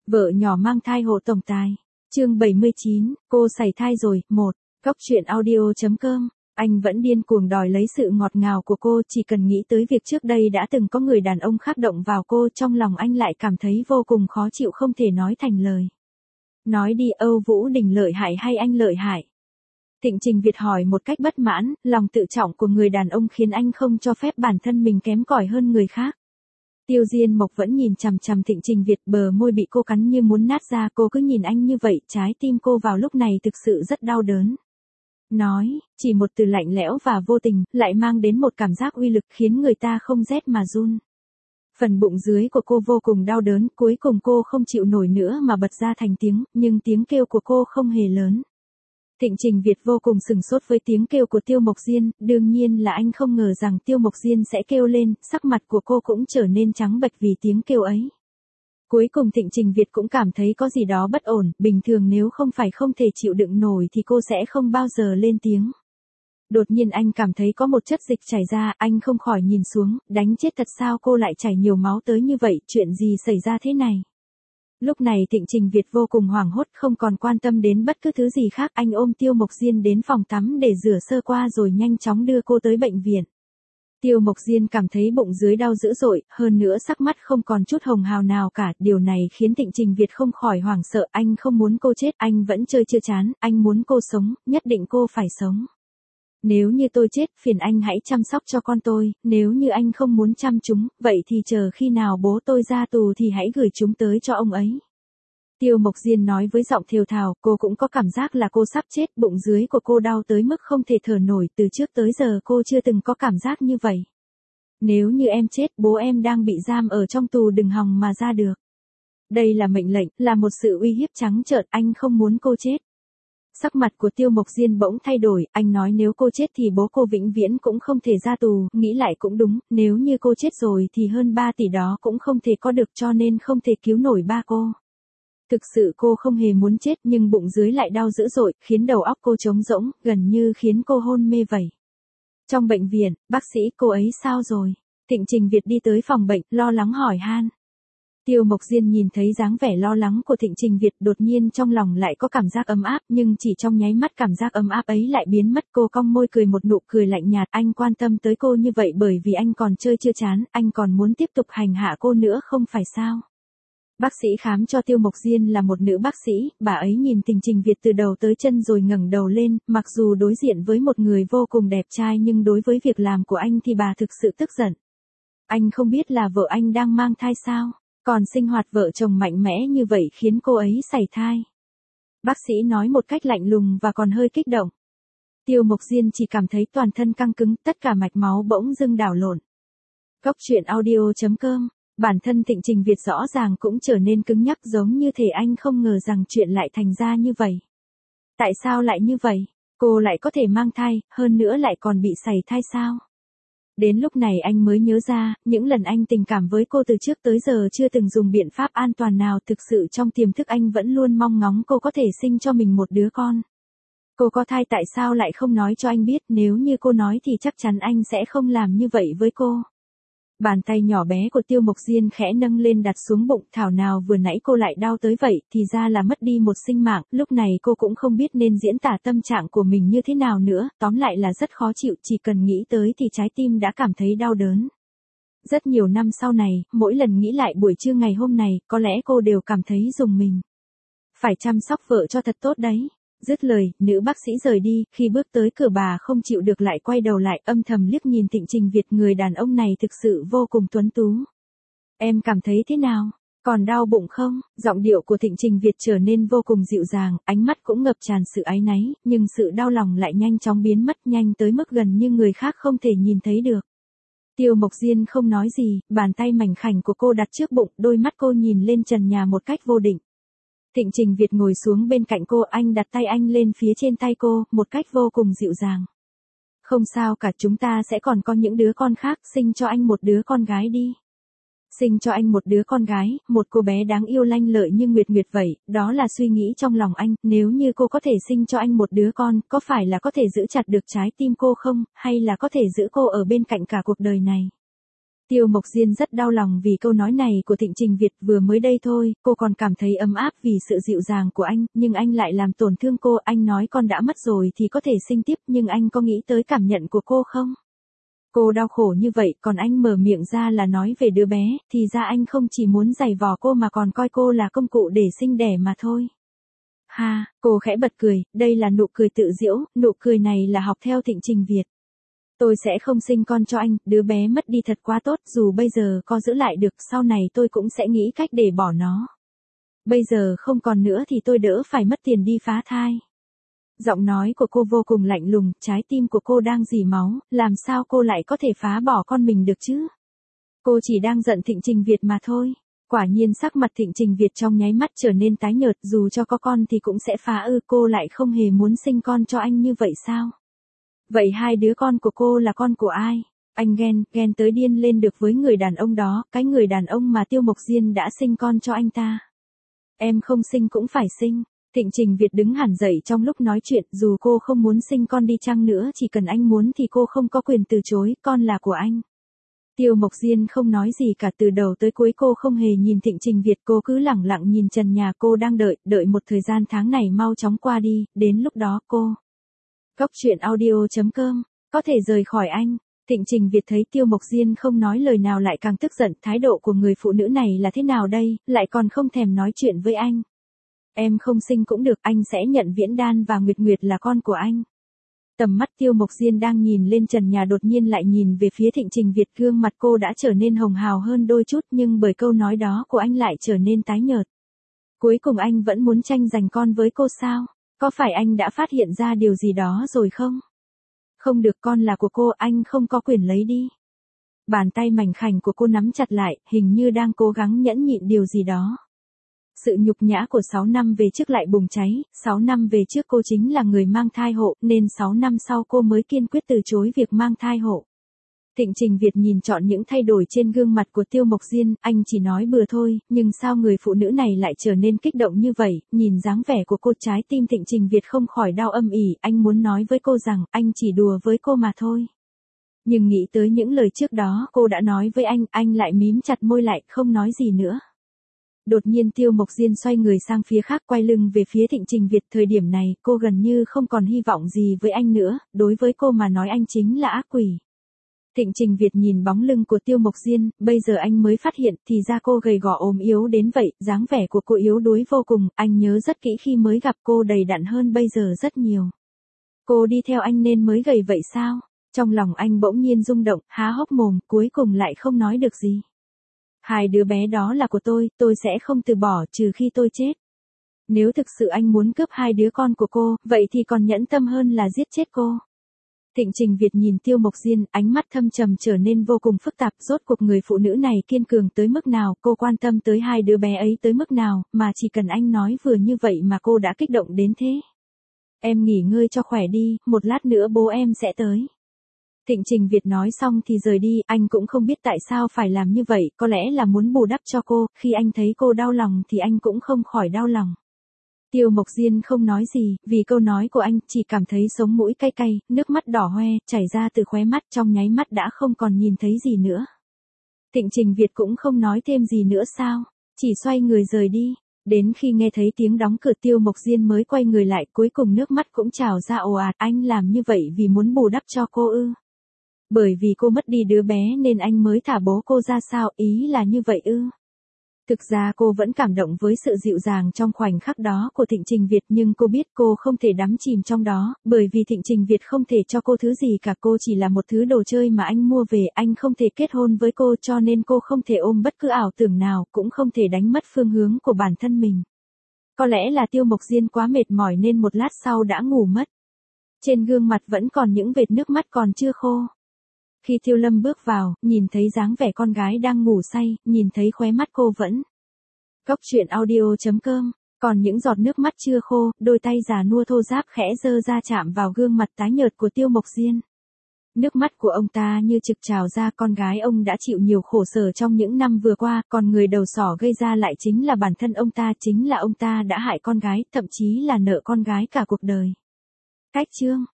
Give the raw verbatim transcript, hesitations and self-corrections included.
Vợ nhỏ mang thai hộ tổng tài. Chương bảy mươi chín, cô sảy thai rồi. Một. Góc truyện audio chấm com. Anh vẫn điên cuồng đòi lấy sự ngọt ngào của cô, chỉ cần nghĩ tới việc trước đây đã từng có người đàn ông khác động vào cô, trong lòng anh lại cảm thấy vô cùng khó chịu không thể nói thành lời. Nói đi, Âu Vũ Đình lợi hại hay anh lợi hại? Thịnh Trình Việt hỏi một cách bất mãn, lòng tự trọng của người đàn ông khiến anh không cho phép bản thân mình kém cỏi hơn người khác. Tiêu Diên Mộc vẫn nhìn chằm chằm Thịnh Trình Việt, bờ môi bị cô cắn như muốn nát ra, cô cứ nhìn anh như vậy, trái tim cô vào lúc này thực sự rất đau đớn. Nói, chỉ một từ lạnh lẽo và vô tình, lại mang đến một cảm giác uy lực khiến người ta không rét mà run. Phần bụng dưới của cô vô cùng đau đớn, cuối cùng cô không chịu nổi nữa mà bật ra thành tiếng, nhưng tiếng kêu của cô không hề lớn. Thịnh Trình Việt vô cùng sửng sốt với tiếng kêu của Tiêu Mộc Diên, đương nhiên là anh không ngờ rằng Tiêu Mộc Diên sẽ kêu lên, sắc mặt của cô cũng trở nên trắng bệch vì tiếng kêu ấy. Cuối cùng Thịnh Trình Việt cũng cảm thấy có gì đó bất ổn, bình thường nếu không phải không thể chịu đựng nổi thì cô sẽ không bao giờ lên tiếng. Đột nhiên anh cảm thấy có một chất dịch chảy ra, anh không khỏi nhìn xuống, đánh chết thật sao cô lại chảy nhiều máu tới như vậy, chuyện gì xảy ra thế này? Lúc này Thịnh Trình Việt vô cùng hoảng hốt, không còn quan tâm đến bất cứ thứ gì khác, anh ôm Tiêu Mộc Diên đến phòng tắm để rửa sơ qua rồi nhanh chóng đưa cô tới bệnh viện. Tiêu Mộc Diên cảm thấy bụng dưới đau dữ dội, hơn nữa sắc mắt không còn chút hồng hào nào cả, điều này khiến Thịnh Trình Việt không khỏi hoảng sợ, anh không muốn cô chết, anh vẫn chơi chưa chán, anh muốn cô sống, nhất định cô phải sống. Nếu như tôi chết, phiền anh hãy chăm sóc cho con tôi, nếu như anh không muốn chăm chúng, vậy thì chờ khi nào bố tôi ra tù thì hãy gửi chúng tới cho ông ấy. Tiêu Mộc Diên nói với giọng thều thào, cô cũng có cảm giác là cô sắp chết, bụng dưới của cô đau tới mức không thể thở nổi, từ trước tới giờ cô chưa từng có cảm giác như vậy. Nếu như em chết, bố em đang bị giam ở trong tù đừng hòng mà ra được. Đây là mệnh lệnh, là một sự uy hiếp trắng trợn, anh không muốn cô chết. Sắc mặt của Tiêu Mộc Diên bỗng thay đổi, anh nói nếu cô chết thì bố cô vĩnh viễn cũng không thể ra tù, nghĩ lại cũng đúng, nếu như cô chết rồi thì hơn ba tỷ đó cũng không thể có được cho nên không thể cứu nổi ba cô. Thực sự cô không hề muốn chết nhưng bụng dưới lại đau dữ dội, khiến đầu óc cô trống rỗng, gần như khiến cô hôn mê vậy. Trong bệnh viện, bác sĩ, cô ấy sao rồi? Thịnh Trình Việt đi tới phòng bệnh, lo lắng hỏi han. Tiêu Mộc Diên nhìn thấy dáng vẻ lo lắng của Thịnh Trình Việt, đột nhiên trong lòng lại có cảm giác ấm áp, nhưng chỉ trong nháy mắt cảm giác ấm áp ấy lại biến mất, cô cong môi cười một nụ cười lạnh nhạt, anh quan tâm tới cô như vậy bởi vì anh còn chơi chưa chán, anh còn muốn tiếp tục hành hạ cô nữa không phải sao? Bác sĩ khám cho Tiêu Mộc Diên là một nữ bác sĩ, bà ấy nhìn Thịnh Trình Việt từ đầu tới chân rồi ngẩng đầu lên, mặc dù đối diện với một người vô cùng đẹp trai nhưng đối với việc làm của anh thì bà thực sự tức giận. Anh không biết là vợ anh đang mang thai sao? Còn sinh hoạt vợ chồng mạnh mẽ như vậy khiến cô ấy sảy thai. Bác sĩ nói một cách lạnh lùng và còn hơi kích động. Tiêu Mộc Diên chỉ cảm thấy toàn thân căng cứng, tất cả mạch máu bỗng dưng đảo lộn. Góc truyện audio chấm com. Bản thân Thịnh Trình Việt rõ ràng cũng trở nên cứng nhắc, giống như thể anh không ngờ rằng chuyện lại thành ra như vậy. Tại sao lại như vậy? Cô lại có thể mang thai, hơn nữa lại còn bị sảy thai sao? Đến lúc này anh mới nhớ ra, những lần anh tình cảm với cô từ trước tới giờ chưa từng dùng biện pháp an toàn nào, thực sự trong tiềm thức anh vẫn luôn mong ngóng cô có thể sinh cho mình một đứa con. Cô có thai tại sao lại không nói cho anh biết, nếu như cô nói thì chắc chắn anh sẽ không làm như vậy với cô. Bàn tay nhỏ bé của Tiêu Mộc Diên khẽ nâng lên đặt xuống bụng, thảo nào vừa nãy cô lại đau tới vậy, thì ra là mất đi một sinh mạng, lúc này cô cũng không biết nên diễn tả tâm trạng của mình như thế nào nữa, tóm lại là rất khó chịu, chỉ cần nghĩ tới thì trái tim đã cảm thấy đau đớn. Rất nhiều năm sau này, mỗi lần nghĩ lại buổi trưa ngày hôm này, có lẽ cô đều cảm thấy rùng mình. Phải chăm sóc vợ cho thật tốt đấy. Dứt lời, nữ bác sĩ rời đi, khi bước tới cửa bà không chịu được lại quay đầu lại, âm thầm liếc nhìn Thịnh Trình Việt, người đàn ông này thực sự vô cùng tuấn tú. Em cảm thấy thế nào? Còn đau bụng không? Giọng điệu của Thịnh Trình Việt trở nên vô cùng dịu dàng, ánh mắt cũng ngập tràn sự áy náy, nhưng sự đau lòng lại nhanh chóng biến mất, nhanh tới mức gần như người khác không thể nhìn thấy được. Tiêu Mộc Diên không nói gì, bàn tay mảnh khảnh của cô đặt trước bụng, đôi mắt cô nhìn lên trần nhà một cách vô định. Thịnh Trình Việt ngồi xuống bên cạnh cô, anh đặt tay anh lên phía trên tay cô, một cách vô cùng dịu dàng. Không sao cả, chúng ta sẽ còn có những đứa con khác, sinh cho anh một đứa con gái đi. Sinh cho anh một đứa con gái, một cô bé đáng yêu lanh lợi như Nguyệt Nguyệt vậy, đó là suy nghĩ trong lòng anh, nếu như cô có thể sinh cho anh một đứa con, có phải là có thể giữ chặt được trái tim cô không, hay là có thể giữ cô ở bên cạnh cả cuộc đời này? Tiêu Mộc Diên rất đau lòng vì câu nói này của Thịnh Trình Việt. Vừa mới đây thôi, cô còn cảm thấy ấm áp vì sự dịu dàng của anh, nhưng anh lại làm tổn thương cô. Anh nói con đã mất rồi thì có thể sinh tiếp, nhưng anh có nghĩ tới cảm nhận của cô không? Cô đau khổ như vậy, còn anh mở miệng ra là nói về đứa bé, thì ra anh không chỉ muốn giày vò cô mà còn coi cô là công cụ để sinh đẻ mà thôi. Ha, cô khẽ bật cười, đây là nụ cười tự giễu, nụ cười này là học theo Thịnh Trình Việt. Tôi sẽ không sinh con cho anh, đứa bé mất đi thật quá tốt, dù bây giờ có giữ lại được, sau này tôi cũng sẽ nghĩ cách để bỏ nó. Bây giờ không còn nữa thì tôi đỡ phải mất tiền đi phá thai. Giọng nói của cô vô cùng lạnh lùng, trái tim của cô đang rỉ máu, làm sao cô lại có thể phá bỏ con mình được chứ? Cô chỉ đang giận Thịnh Trình Việt mà thôi. Quả nhiên sắc mặt Thịnh Trình Việt trong nháy mắt trở nên tái nhợt, dù cho có con thì cũng sẽ phá ư, cô lại không hề muốn sinh con cho anh như vậy sao? Vậy hai đứa con của cô là con của ai? Anh ghen, ghen tới điên lên được với người đàn ông đó, cái người đàn ông mà Tiêu Mộc Diên đã sinh con cho anh ta. Em không sinh cũng phải sinh. Thịnh Trình Việt đứng hẳn dậy trong lúc nói chuyện, dù cô không muốn sinh con đi chăng nữa, chỉ cần anh muốn thì cô không có quyền từ chối, con là của anh. Tiêu Mộc Diên không nói gì cả, từ đầu tới cuối cô không hề nhìn Thịnh Trình Việt, cô cứ lẳng lặng nhìn trần nhà. Cô đang đợi, đợi một thời gian tháng này mau chóng qua đi, đến lúc đó cô. Góc truyện audio chấm com, có thể rời khỏi anh. Thịnh Trình Việt thấy Tiêu Mộc Diên không nói lời nào lại càng tức giận, thái độ của người phụ nữ này là thế nào đây, lại còn không thèm nói chuyện với anh. Em không sinh cũng được, anh sẽ nhận Viễn Đan và Nguyệt Nguyệt là con của anh. Tầm mắt Tiêu Mộc Diên đang nhìn lên trần nhà đột nhiên lại nhìn về phía Thịnh Trình Việt, gương mặt cô đã trở nên hồng hào hơn đôi chút, nhưng bởi câu nói đó của anh lại trở nên tái nhợt. Cuối cùng anh vẫn muốn tranh giành con với cô sao? Có phải anh đã phát hiện ra điều gì đó rồi không? Không được, con là của cô, anh không có quyền lấy đi. Bàn tay mảnh khảnh của cô nắm chặt lại, hình như đang cố gắng nhẫn nhịn điều gì đó. Sự nhục nhã của sáu năm về trước lại bùng cháy, sáu năm về trước cô chính là người mang thai hộ, nên sáu năm sau cô mới kiên quyết từ chối việc mang thai hộ. Thịnh Trình Việt nhìn trọn những thay đổi trên gương mặt của Tiêu Mộc Diên, anh chỉ nói bừa thôi, nhưng sao người phụ nữ này lại trở nên kích động như vậy, nhìn dáng vẻ của cô trái tim Thịnh Trình Việt không khỏi đau âm ỉ, anh muốn nói với cô rằng, anh chỉ đùa với cô mà thôi. Nhưng nghĩ tới những lời trước đó cô đã nói với anh, anh lại mím chặt môi lại, không nói gì nữa. Đột nhiên Tiêu Mộc Diên xoay người sang phía khác, quay lưng về phía Thịnh Trình Việt. Thời điểm này, cô gần như không còn hy vọng gì với anh nữa, đối với cô mà nói anh chính là ác quỷ. Thịnh Trình Việt nhìn bóng lưng của Tiêu Mộc Diên, bây giờ anh mới phát hiện, thì ra cô gầy gò ốm yếu đến vậy, dáng vẻ của cô yếu đuối vô cùng, anh nhớ rất kỹ khi mới gặp cô đầy đặn hơn bây giờ rất nhiều. Cô đi theo anh nên mới gầy vậy sao? Trong lòng anh bỗng nhiên rung động, há hốc mồm, cuối cùng lại không nói được gì. Hai đứa bé đó là của tôi, tôi sẽ không từ bỏ trừ khi tôi chết. Nếu thực sự anh muốn cướp hai đứa con của cô, vậy thì còn nhẫn tâm hơn là giết chết cô. Thịnh Trình Việt nhìn Tiêu Mộc Diên, ánh mắt thâm trầm trở nên vô cùng phức tạp, rốt cuộc người phụ nữ này kiên cường tới mức nào, cô quan tâm tới hai đứa bé ấy tới mức nào, mà chỉ cần anh nói vừa như vậy mà cô đã kích động đến thế. Em nghỉ ngơi cho khỏe đi, một lát nữa bố em sẽ tới. Thịnh Trình Việt nói xong thì rời đi, anh cũng không biết tại sao phải làm như vậy, có lẽ là muốn bù đắp cho cô, khi anh thấy cô đau lòng thì anh cũng không khỏi đau lòng. Tiêu Mộc Diên không nói gì, vì câu nói của anh, chỉ cảm thấy sống mũi cay cay, nước mắt đỏ hoe, chảy ra từ khóe mắt, trong nháy mắt đã không còn nhìn thấy gì nữa. Thịnh Trình Việt cũng không nói thêm gì nữa sao, chỉ xoay người rời đi, đến khi nghe thấy tiếng đóng cửa Tiêu Mộc Diên mới quay người lại, cuối cùng nước mắt cũng trào ra ồ ạt, anh làm như vậy vì muốn bù đắp cho cô ư? Bởi vì cô mất đi đứa bé nên anh mới thả bố cô ra sao, ý là như vậy ư? Thực ra cô vẫn cảm động với sự dịu dàng trong khoảnh khắc đó của Thịnh Trình Việt, nhưng cô biết cô không thể đắm chìm trong đó, bởi vì Thịnh Trình Việt không thể cho cô thứ gì cả, cô chỉ là một thứ đồ chơi mà anh mua về, anh không thể kết hôn với cô cho nên cô không thể ôm bất cứ ảo tưởng nào, cũng không thể đánh mất phương hướng của bản thân mình. Có lẽ là Tiêu Mộc Diên quá mệt mỏi nên một lát sau đã ngủ mất. Trên gương mặt vẫn còn những vệt nước mắt còn chưa khô. Khi Tiêu Lâm bước vào, nhìn thấy dáng vẻ con gái đang ngủ say, nhìn thấy khóe mắt cô vẫn. Góc truyện audio chấm com, còn những giọt nước mắt chưa khô, đôi tay già nua thô ráp khẽ giơ ra chạm vào gương mặt tái nhợt của Tiêu Mộc Diên. Nước mắt của ông ta như trực trào ra, con gái ông đã chịu nhiều khổ sở trong những năm vừa qua, còn người đầu sỏ gây ra lại chính là bản thân ông ta, chính là ông ta đã hại con gái, thậm chí là nợ con gái cả cuộc đời. Cách chương